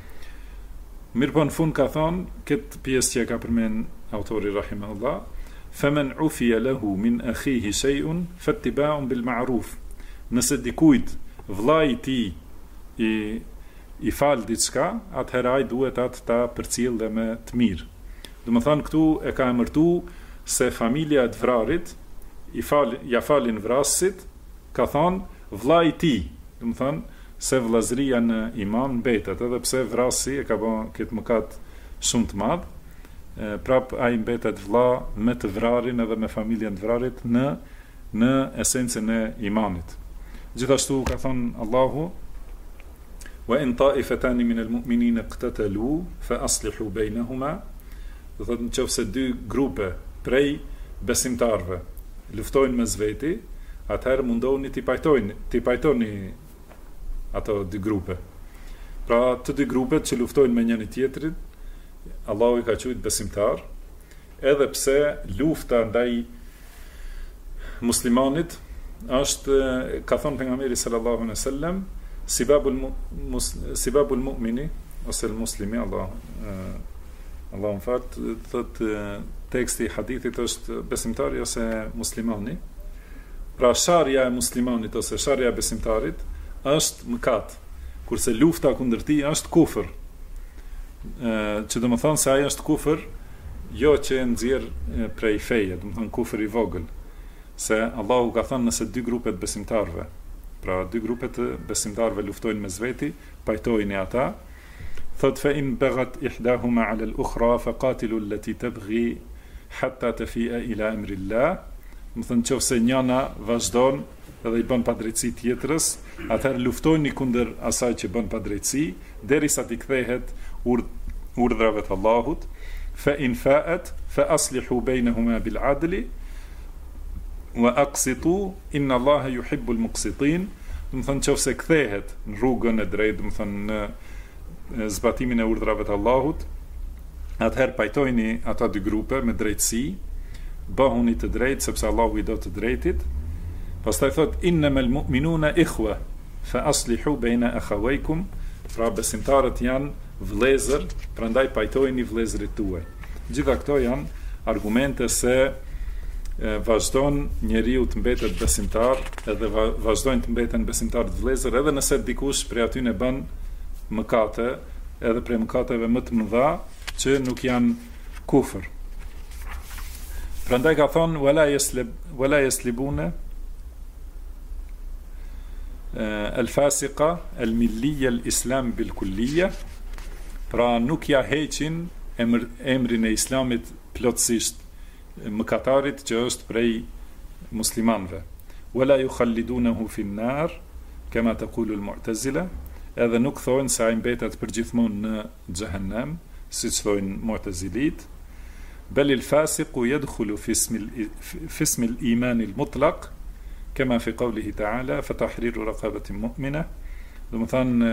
Mirë po në fund ka thonë këtë pjesë që ka përmen autori rahimahullah, faman ufiya lahu min akhihi shay'un fattiba'un bil ma'ruf. Nëse dikujt vllai i tij i fal diçka, atëherë ai duhet atë ta përcjellë me të mirë. Do të thonë këtu e ka emërtu se familja e të vrarit ja falin vrasësit, ka thonë vllai i tij, do të thonë se vllazëria në iman mbetet, edhe pse vrasi e ka bën këtë mëkat shumë të madh, prap ai mbetet vlla me të vrarin edhe me familjen të vrarit në esencën e imanit. Gjithashtu ka thonë Allahu, wa in ta'ifatan min al-mu'minina iqtatalu fa aslihu baynahuma, do thotë nëse dy grupe prej besimtarëve luftojnë mes veti, atëherë mundohuni t'i pajtoni ato dy grupe. Pra të dy grupet që luftojnë me njëri tjetrin, Allahu i ka quajtur besimtar, edhe pse lufta ndaj muslimanit është, ka thënë pejgamberi sallallahu alaihi wasallam, sibabul mu'mini ose al-muslimi, Allahu fat, thotë teksti i hadithit është besimtari ose muslimani. Pra sharja e muslimanit ose sharja e besimtarit është mëkat, kurse lufta kundër tij është kufër. Që do të thonë se ai është kufër jo që nxjerr prej feje, do të thonë kufër i vogël. Se Allahu ka thënë nëse dy grupet besimtarëve, pra dy grupet besimtarëve luftojnë mes veti, pajtojini ata. Thot fa in baghat ihdahuma ala al-ukhra faqatilu allati tabghi hatta tafi'a ila amri Allah. Më thënë nëse njëna vazhdon edhe i bën padrejtësi tjetrës, atëherë luftojni kundër asaj që bën padrejtësi derisa t'i kthehet urdhrave të Allahut. Fa in fa'at fa aslihu bainahuma bil adli wa aqsitu inna Allaha yuhibbul muqsitin. Do të thonë nëse kthehet në rrugën e drejtë, do të thonë në zbatimin e urdhrave të Allahut, atëherë pajtojni ata dy grupe me drejtësi, bëhuni të drejtë sepse Allahu i do të drejtit. Pastaj thot innamal mu'minuna ikhwa fa aslihu baina akhawaykum, pra besimtarët janë vëllezër, prandaj pajtojini vëllezërit tuaj. Gjitha këto janë argumente se vazhdon njeriu të mbetet besimtar, edhe vazhdojnë të mbeten besimtar të vëllezër, edhe nëse dikush prej aty ne bën mëkate, edhe prej mëkateve më të mëdha që nuk janë kufër. Prandaj ka thonë wala yaslibuna al-fasiqa al-milliyya al-islam bil kulliyya, pra nuk ja heqin emrin e islamit plotësisht mëkatarit që është prej muslimanëve. Wala yukhallidunahu fi an-nar kama taqulu al-mu'tazila, edhe nuk thonë se ai mbetet përgjithmonë në xhehenem, siç thonë mu'tazilit. بل الفاسق يدخل في اسم الإيمان المطلق كما في قوله تعالى فتحرير رقبة مؤمنة. Do të thonë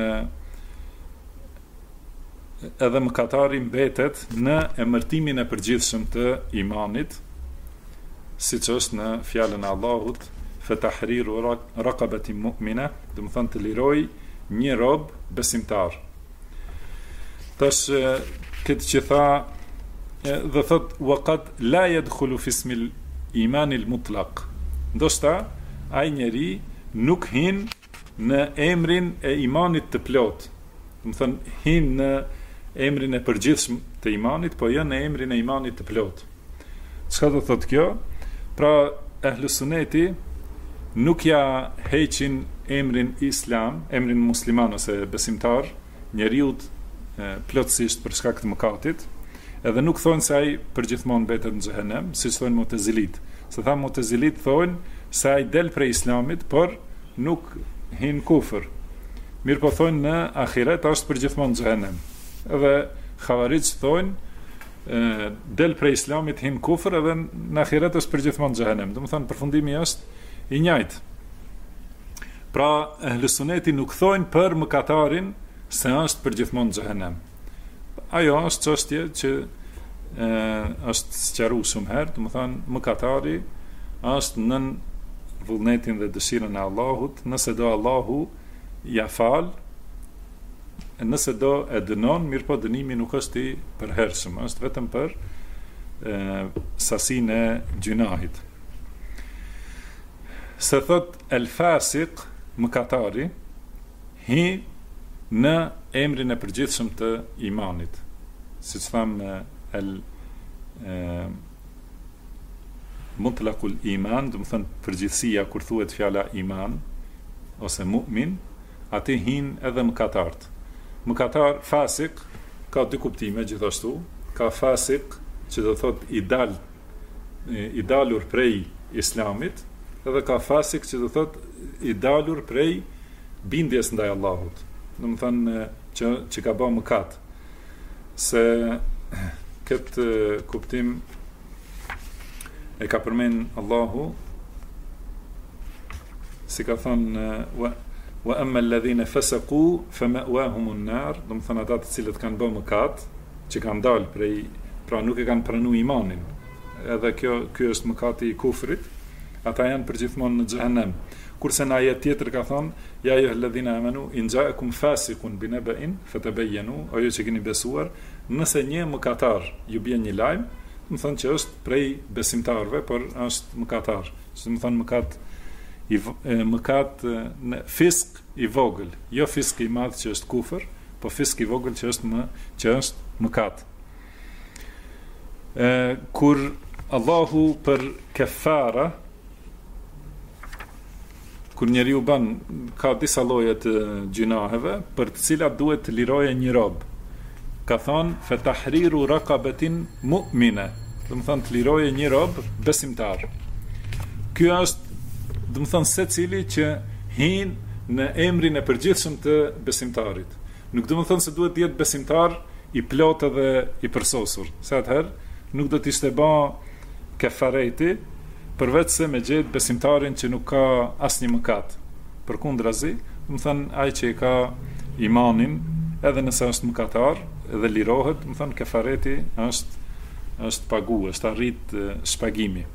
edhe mëkatari mbetet në emërtimin e përgjithshëm të imanit, siç është në fjalën e Allahut fatahriru raqabatin mu'mina, do të thonë të liroj një rob besimtar. Tash këtë që tha dhe thot waqad la yadkhulu fi ismi al-iman al-mutlaq, ndoshta ai njeri nuk hin në emrin e imanit të plot, do të thënë hin në emrin e përgjithshëm të imanit, po jo në emrin e imanit të plot. Çka do thotë kjo? Pra Ahlus Sunneti nuk ja heqin emrin Islam, emrin musliman ose besimtar, njeriut plotësisht për shkak të mëkatit, edhe nuk thonë se ai përgjithmonë mbetet në xhehenem, siç thonë Mu'tazilit. Se tha Mu'tazilit thonë se ai del prej Islamit, por nuk hin kufër. Mirë po thonë në ahiret është përgjithmonë në xhehenem. Edhe Khawarij thonë del prej Islamit hin kufër, edhe në ahiret është përgjithmonë në xhehenem. Domethënë përfundimi është i njëjtë. Pra Ahlus Sunneti nuk thonë për mëkatarin se është përgjithmonë në xhehenem. Ajo është çështje që është sqaruar shumë herë, domethënë mëkatari është nën vullnetin dhe dëshirën e Allahut, nëse do Allahu ja fal, nëse do e dënon, mirë po dënimi nuk është i përhershëm, është vetëm për sasinë e gjunahit. Se thot el fasik, mëkatari, hi në emrin e përgjithshëm të imanit. Siç thamë el mutlaqul iman, do të thënë përgjithësia kur thuhet fjala iman ose mu'min, aty hin edhe mëkatart. Mëkatar fasik ka dy kuptime gjithashtu. Ka fasik që do thot i dalur prej Islamit, edhe ka fasik që do thot i dalur prej bindjes ndaj Allahut. Do të thënë që ka bërë mëkat. Se këtë kuptim e ka përmend Allahu, si ka thënë wa amma alladhina fasaqu fama'wahum an-nar, do të thënë ata të cilët kanë bërë mëkat, që kanë dalë prej, pra nuk e kanë pranuar imanin. Edhe ky është mëkati i kufrit, ata janë përgjithmonë në xhehenem. Kurse në ajet tjetër ka thonë ja ayyuhalladhina amanu in ja'akum fasiqun binaba'in fatabayyanu, ajo që keni besuar, nëse një mëkatar ju bën një lajm, do të thonë që është prej besimtarëve, por është mëkatar. Do të thonë mëkat në fisk i vogël, jo fisk i madh që është kufër, po fisk i vogël që është mëkat. Kur Allahu për kefara, kur njeriu ka disa lloje të gjunaheve për të cilat duhet të liroje një rob, ka thonë fa tahriru raqabatin mu'mina, do të thonë të liroje një rob besimtar. Ky është, do të thonë secili që hin në emrin e përgjithshëm të besimtarit. Nuk do të thonë se duhet të jetë besimtar i plot edhe i përsosur. Sa atëherë nuk do të ishte bë kefareti, përveç se me gjetë besimtarin që nuk ka asnjë mëkat. Përkundrazi, do të thënë ai që i ka imanin, edhe nëse është mëkatar, edhe lirohet, do të thënë kefareti është pagu, është arrit shpagimi.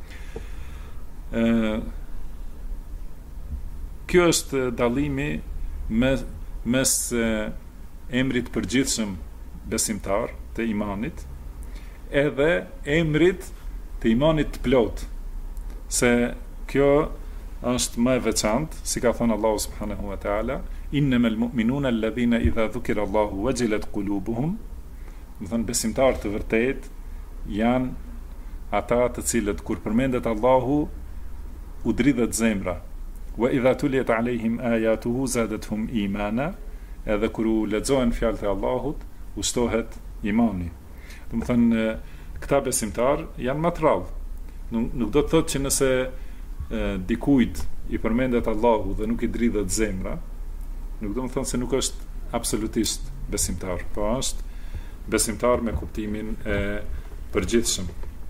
Kjo është dallimi mes emrit përgjithshëm besimtar të imanit, edhe emrit të imanit të plot. Se kjo është më e veçantë, si ka thënë Allahu subhanahu wa taala, innamal mu'minuna alladhina idha dhukira Allahu wajilat qulubuhum, do të thënë besimtarë të vërtet janë ata të cilët kur përmendet Allahu u dridhet zemra. Wa idha tuliyat alehim ayatuhu zadatuhum imana, edhe kur u lexohen fjalët e Allahut u shtohet imani. Do të thënë këta besimtar janë më të rrallë. Nuk do të thotë që nëse dikujt i përmendet Allahu dhe nuk i dridhet zemra, nuk do të thonë se nuk është absolutisht besimtar, po është besimtar me kuptimin e përgjithshëm.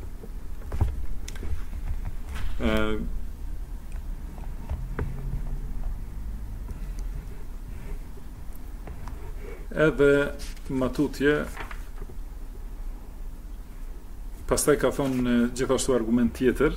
Edhe matutje pastaj ka thonë gjithashtu argument tjetër.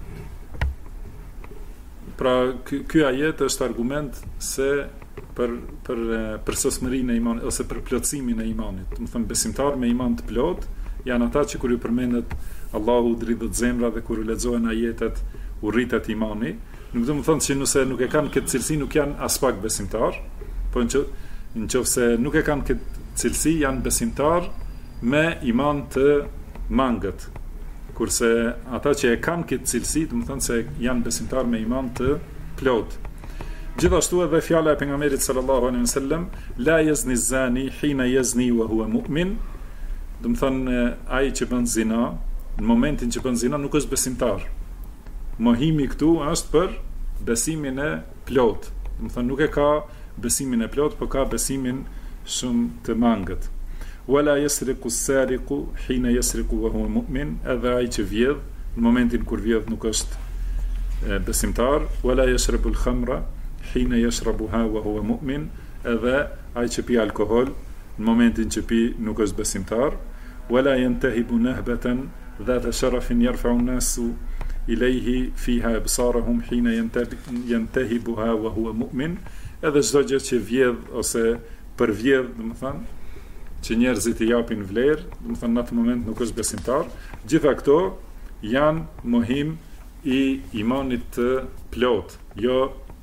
Pra ky ajet është argument se për sosmërinë e imanit ose për plotësimin e imanit. Do të thonë besimtar me iman të plot janë ata që kur ju përmendet Allahu dridhet zemra dhe kur u lexohen ajetet u rritet imani. Nuk do të thonë se nëse nuk e kanë këtë cilësi nuk janë as pak besimtar, po nëse nuk e kanë këtë cilësi janë besimtar me iman të mangët, kurse ata që e kanë këtë cilësi, do të thonë se janë besimtar me iman të plot. Gjithashtu edhe fjala e pejgamberit sallallahu alaihi wasallam, la yazni zani hina yazni wa huwa mu'min, do të thonë ai që bën zina, në momentin që bën zina nuk është besimtar. Mohimi këtu është për besimin e plot. Do të thonë nuk e ka besimin e plot, por ka besimin shumë të mangët. Wala yasriqu as-sariqu hina yasriqu wa huwa mu'min, edhe ai që vjedh, në momentin kur vjedh nuk është besimtar. Wala yashrabu al-khamra hina yashrabuha wa huwa mu'min, edhe ai që pi alkool, në momentin që pi nuk është besimtar. Wala yantahibu nahbatan dhata sharafin yarfa'u an-nasu ilayhi fiha absarahum hina yantahibuha wa huwa mu'min, edhe çdo gjë që vjedh ose përvjedh, do të thonë që njerëzit i japin vlerë, do të thonë në atë moment nuk është besimtar. Gjitha këto janë mohim i imanit të plot, jo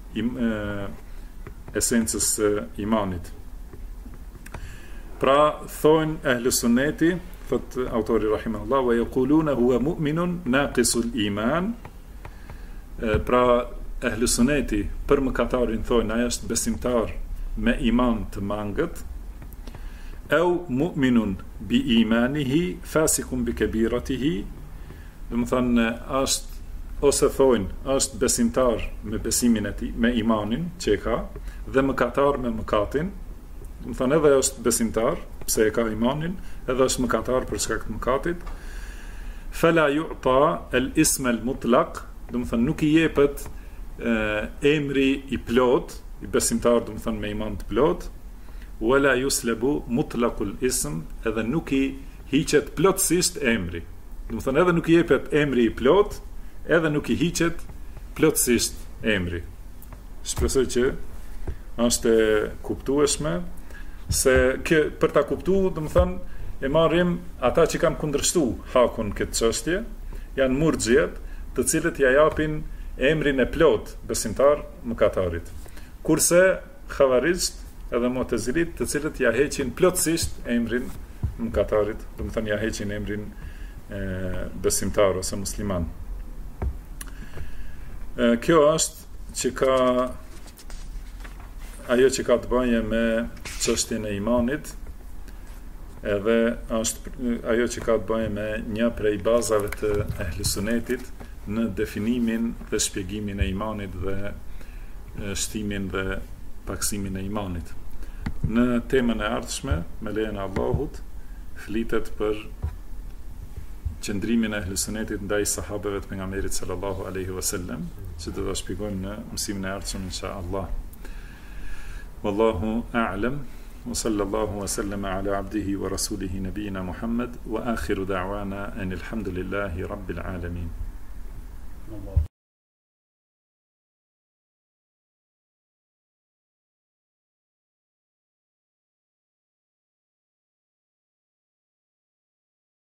esencës imanit. Pra thonë ehlu sunneti, thot autori rahimahullah, wa yaquluna huwa mu'minun naqisul iman. Pra ehlu sunneti për mëkatarin thonë ai është besimtar me iman të mangët, au mu'minun bi imanihi fasikun bi kabiratihi, do të thonë është, ose thonë është besimtar me besimin e tij, me imanin që e ka, dhe mëkatar me mëkatin. Do të thonë edhe është besimtar pse e ka imanin, edhe është mëkatar për shkak të mëkatit. Fala yu'ta al-ism al-mutlaq, do të thonë nuk i jepet emri i plot, i besimtar, do të thonë me iman të plot. Wala yuslabu mutlaqul ism, edhe nuk i hiqet plotësisht emri. Do të thonë edhe nuk i jepet emri i plot, edhe nuk i hiqet plotësisht emri. Shpresoj që është e kuptueshme, se për ta kuptuar, do të thonë, e marrim ata që kanë kundërshtu hakun këtë çështje, janë murxhiet, të cilët ja japin emrin e plot besimtar mëkatarit. Kurse xhavarist edhe mu'tazilit, të cilët ja heqin plotësisht emrin mëkatarit, do të thonë ja heqin emrin besimtar ose musliman. Kjo është që ka ajo që ka të bëjë me çështjen e imanit, edhe është ajo që ka të bëjë me një prej bazave të ehlusunetit në definimin dhe shpjegimin e imanit dhe shtimin dhe paksimin e imanit. Në temën e ardhshme, me lejen e Allahut, flitet për qëndrimin e ehlusunetit ndaj sahabeve të pejgamberit sallallahu alaihi wasallam, që do ta shpjegojmë në mësimin e ardhshëm inshallah. Wallahu a'lam, wa sallallahu wa sallama ala abdihi wa rasulihi nabiyina Muhammad, wa akhiru da'wana anil hamdulillahi rabbil alamin.